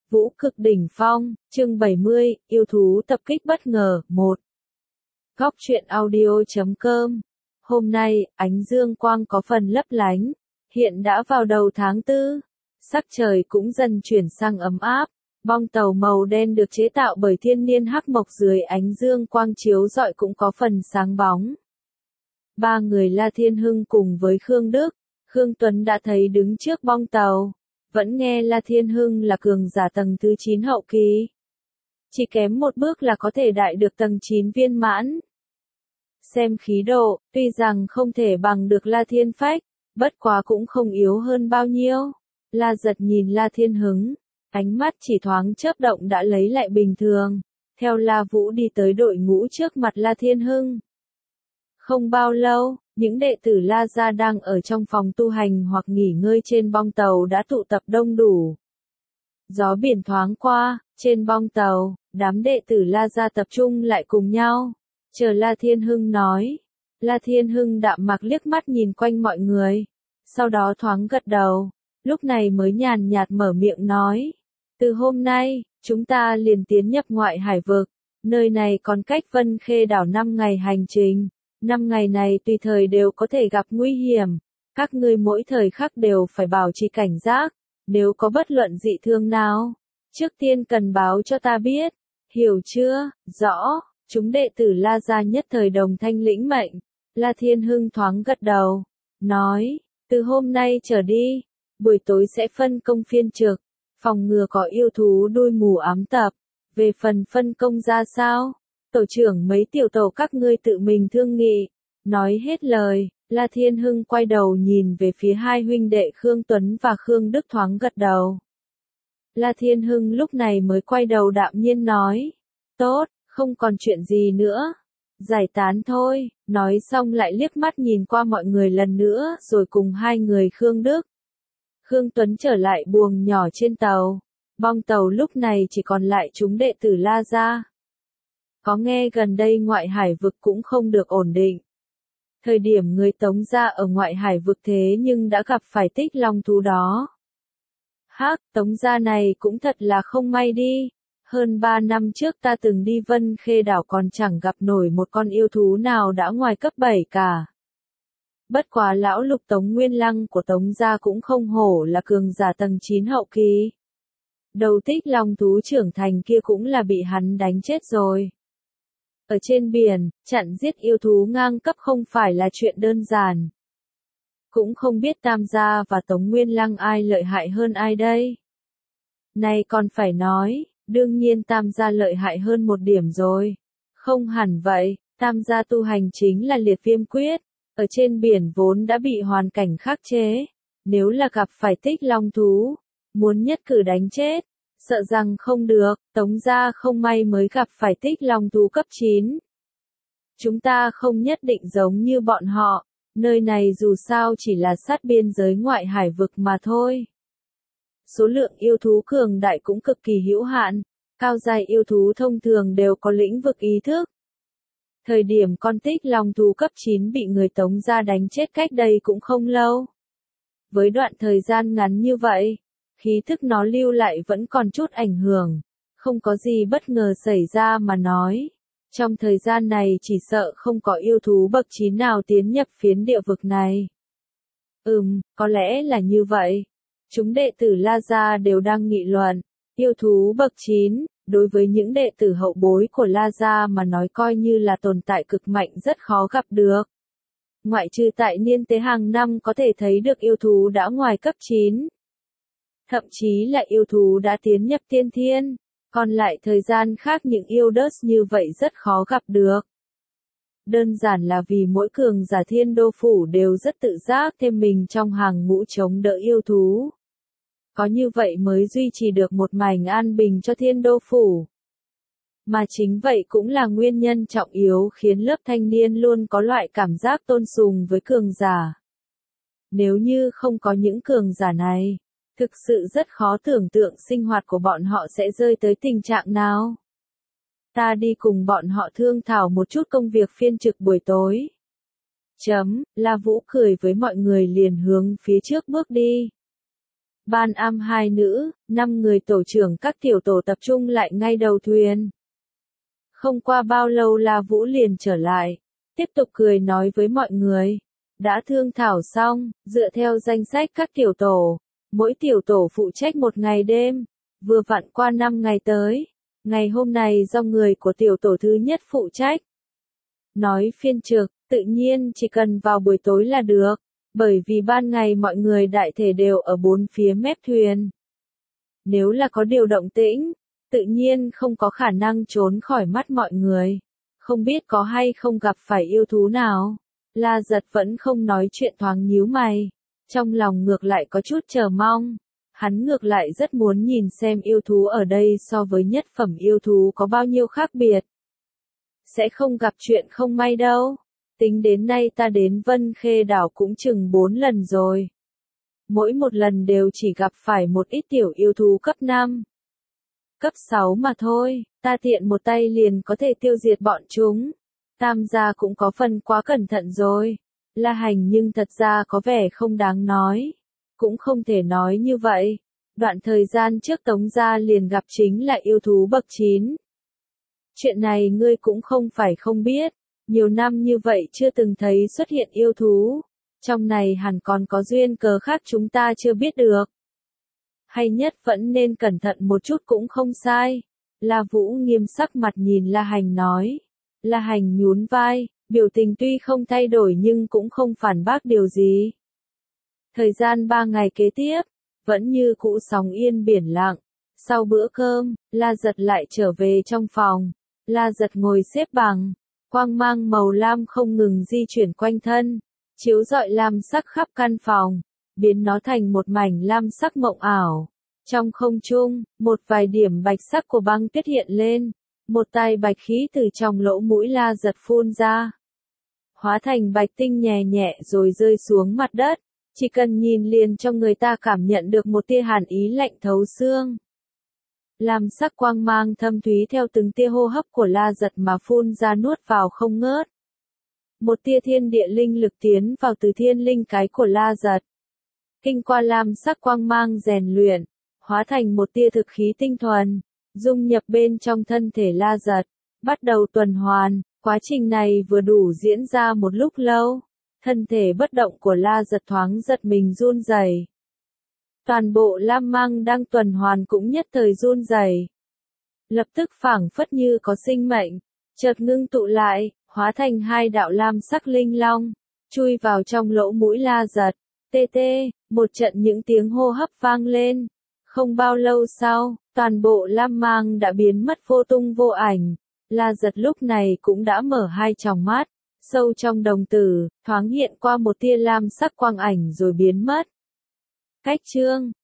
Vũ cực đỉnh phong, chương 70, yêu thú tập kích bất ngờ, 1. Góc truyện audio.com. Hôm nay, ánh dương quang có phần lấp lánh, hiện đã vào đầu tháng 4, sắc trời cũng dần chuyển sang ấm áp. Bong tàu màu đen được chế tạo bởi thiên niên hắc mộc dưới ánh dương quang chiếu rọi cũng có phần sáng bóng. Ba người La Thiên Hưng cùng với Khương Đức, Khương Tuấn đã thấy đứng trước bong tàu. Vẫn nghe La Thiên Hưng là cường giả tầng thứ 9 hậu kỳ. Chỉ kém một bước là có thể đại được tầng 9 viên mãn. Xem khí độ, tuy rằng không thể bằng được La Thiên Phách, bất quá cũng không yếu hơn bao nhiêu. La Giật nhìn La Thiên Hưng, ánh mắt chỉ thoáng chớp động đã lấy lại bình thường. Theo La Vũ đi tới đội ngũ trước mặt La Thiên Hưng. Không bao lâu, những đệ tử La Gia đang ở trong phòng tu hành hoặc nghỉ ngơi trên bong tàu đã tụ tập đông đủ. Gió biển thoáng qua, trên bong tàu, đám đệ tử La Gia tập trung lại cùng nhau. Chờ La Thiên Hưng nói. La Thiên Hưng đạm mạc liếc mắt nhìn quanh mọi người. Sau đó thoáng gật đầu. Lúc này mới nhàn nhạt mở miệng nói. Từ hôm nay, chúng ta liền tiến nhập ngoại hải vực. Nơi này còn cách Vân Khê đảo 5 ngày hành trình. 5 ngày này tùy thời đều có thể gặp nguy hiểm. Các ngươi mỗi thời khắc đều phải bảo trì cảnh giác. Nếu có bất luận dị thương nào, trước tiên cần báo cho ta biết. Hiểu chưa? Rõ. Chúng đệ tử La Gia nhất thời đồng thanh lĩnh mệnh. La Thiên Hưng thoáng gật đầu. Nói, từ hôm nay trở đi, buổi tối sẽ phân công phiên trực. Phòng ngừa có yêu thú đuôi mù ám tập. Về phần phân công ra sao? Tổ trưởng mấy tiểu tổ các ngươi tự mình thương nghị. Nói hết lời, La Thiên Hưng quay đầu nhìn về phía hai huynh đệ Khương Tuấn và Khương Đức thoáng gật đầu. La Thiên Hưng lúc này mới quay đầu đạm nhiên nói. Tốt, không còn chuyện gì nữa. Giải tán thôi, nói xong lại liếc mắt nhìn qua mọi người lần nữa rồi cùng hai người Khương Đức. Khương Tuấn trở lại buồng nhỏ trên tàu. Bong tàu lúc này chỉ còn lại chúng đệ tử La Gia. Có nghe gần đây ngoại hải vực cũng không được ổn định. Thời điểm người Tống gia ở ngoại hải vực thế nhưng đã gặp phải tích long thú đó. Hắc, Tống gia này cũng thật là không may đi. Hơn 3 năm trước ta từng đi Vân Khê đảo còn chẳng gặp nổi một con yêu thú nào đã ngoài cấp 7 cả. Bất quá lão lục Tống Nguyên Lăng của Tống gia cũng không hổ là cường giả tầng 9 hậu kỳ. Đầu tích long thú trưởng thành kia cũng là bị hắn đánh chết rồi. Ở trên biển, chặn giết yêu thú ngang cấp không phải là chuyện đơn giản. Cũng không biết Tam gia và Tống Nguyên Lăng ai lợi hại hơn ai đây. Này còn phải nói, đương nhiên Tam gia lợi hại hơn một điểm rồi. Không hẳn vậy, Tam gia tu hành chính là liệt viêm quyết. Ở trên biển vốn đã bị hoàn cảnh khắc chế. Nếu là gặp phải tích long thú, muốn nhất cử đánh chết. Sợ rằng không được, Tống gia không may mới gặp phải tích long thú cấp 9. Chúng ta không nhất định giống như bọn họ, nơi này dù sao chỉ là sát biên giới ngoại hải vực mà thôi. Số lượng yêu thú cường đại cũng cực kỳ hữu hạn, cao giai yêu thú thông thường đều có lĩnh vực ý thức. Thời điểm con tích long thú cấp 9 bị người Tống gia đánh chết cách đây cũng không lâu. Với đoạn thời gian ngắn như vậy, khí thức nó lưu lại vẫn còn chút ảnh hưởng, không có gì bất ngờ xảy ra mà nói. Trong thời gian này chỉ sợ không có yêu thú bậc 9 nào tiến nhập phiến địa vực này. Có lẽ là như vậy. Chúng đệ tử La Gia đều đang nghị luận, yêu thú bậc 9, đối với những đệ tử hậu bối của La Gia mà nói coi như là tồn tại cực mạnh rất khó gặp được. Ngoại trừ tại niên tế hàng năm có thể thấy được yêu thú đã ngoài cấp 9. Thậm chí là yêu thú đã tiến nhập tiên thiên, còn lại thời gian khác những yêu đất như vậy rất khó gặp được. Đơn giản là vì mỗi cường giả Thiên Đô Phủ đều rất tự giác thêm mình trong hàng ngũ chống đỡ yêu thú. Có như vậy mới duy trì được một mảnh an bình cho Thiên Đô Phủ. Mà chính vậy cũng là nguyên nhân trọng yếu khiến lớp thanh niên luôn có loại cảm giác tôn sùng với cường giả. Nếu như không có những cường giả này, thực sự rất khó tưởng tượng sinh hoạt của bọn họ sẽ rơi tới tình trạng nào. Ta đi cùng bọn họ thương thảo một chút công việc phiên trực buổi tối. La Vũ cười với mọi người liền hướng phía trước bước đi. Ban am 2 nữ, 5 người tổ trưởng các tiểu tổ tập trung lại ngay đầu thuyền. Không qua bao lâu La Vũ liền trở lại, tiếp tục cười nói với mọi người. Đã thương thảo xong, dựa theo danh sách các tiểu tổ, mỗi tiểu tổ phụ trách một ngày đêm, vừa vặn qua 5 ngày tới. Ngày hôm nay do người của tiểu tổ thứ nhất phụ trách. Nói phiên trực, tự nhiên chỉ cần vào buổi tối là được, bởi vì ban ngày mọi người đại thể đều ở bốn phía mép thuyền. Nếu là có điều động tĩnh, tự nhiên không có khả năng trốn khỏi mắt mọi người. Không biết có hay không gặp phải yêu thú nào. La Giật vẫn không nói chuyện, thoáng nhíu mày. Trong lòng ngược lại có chút chờ mong. Hắn ngược lại rất muốn nhìn xem yêu thú ở đây so với nhất phẩm yêu thú có bao nhiêu khác biệt. Sẽ không gặp chuyện không may đâu. Tính đến nay ta đến Vân Khê đảo cũng chừng 4 lần rồi. Mỗi một lần đều chỉ gặp phải một ít tiểu yêu thú cấp 5. Cấp 6 mà thôi, ta tiện một tay liền có thể tiêu diệt bọn chúng. Tam gia cũng có phần quá cẩn thận rồi. La Hành nhưng thật ra có vẻ không đáng nói. Cũng không thể nói như vậy. Đoạn thời gian trước Tống gia liền gặp chính là yêu thú bậc 9. Chuyện này ngươi cũng không phải không biết. Nhiều năm như vậy chưa từng thấy xuất hiện yêu thú. Trong này hẳn còn có duyên cớ khác chúng ta chưa biết được. Hay nhất vẫn nên cẩn thận một chút cũng không sai. La Vũ nghiêm sắc mặt nhìn La Hành nói. La Hành nhún vai, biểu tình tuy không thay đổi nhưng cũng không phản bác điều gì. Thời gian 3 ngày kế tiếp, vẫn như cũ sóng yên biển lặng. Sau bữa cơm, La Giật lại trở về trong phòng. La Giật ngồi xếp bằng, quang mang màu lam không ngừng di chuyển quanh thân, chiếu rọi lam sắc khắp căn phòng, biến nó thành một mảnh lam sắc mộng ảo. Trong không trung, một vài điểm bạch sắc của băng tuyết hiện lên, một tay bạch khí từ trong lỗ mũi La Giật phun ra, hóa thành bạch tinh nhẹ nhẹ rồi rơi xuống mặt đất, chỉ cần nhìn liền cho người ta cảm nhận được một tia hàn ý lạnh thấu xương. Lam sắc quang mang thâm thúy theo từng tia hô hấp của La Giật mà phun ra nuốt vào không ngớt. Một tia thiên địa linh lực tiến vào từ thiên linh cái của La Giật. Kinh qua lam sắc quang mang rèn luyện, hóa thành một tia thực khí tinh thuần, dung nhập bên trong thân thể La Giật, bắt đầu tuần hoàn. Quá trình này vừa đủ diễn ra một lúc lâu, thân thể bất động của La Giật thoáng giật mình run rẩy. Toàn bộ lam mang đang tuần hoàn cũng nhất thời run rẩy. Lập tức phảng phất như có sinh mệnh, chợt ngưng tụ lại, hóa thành 2 đạo lam sắc linh long, chui vào trong lỗ mũi La Giật. Tê tê, một trận những tiếng hô hấp vang lên. Không bao lâu sau, toàn bộ lam mang đã biến mất vô tung vô ảnh. La Giật lúc này cũng đã mở 2 tròng mắt, sâu trong đồng tử, thoáng hiện qua một tia lam sắc quang ảnh rồi biến mất. Cách chương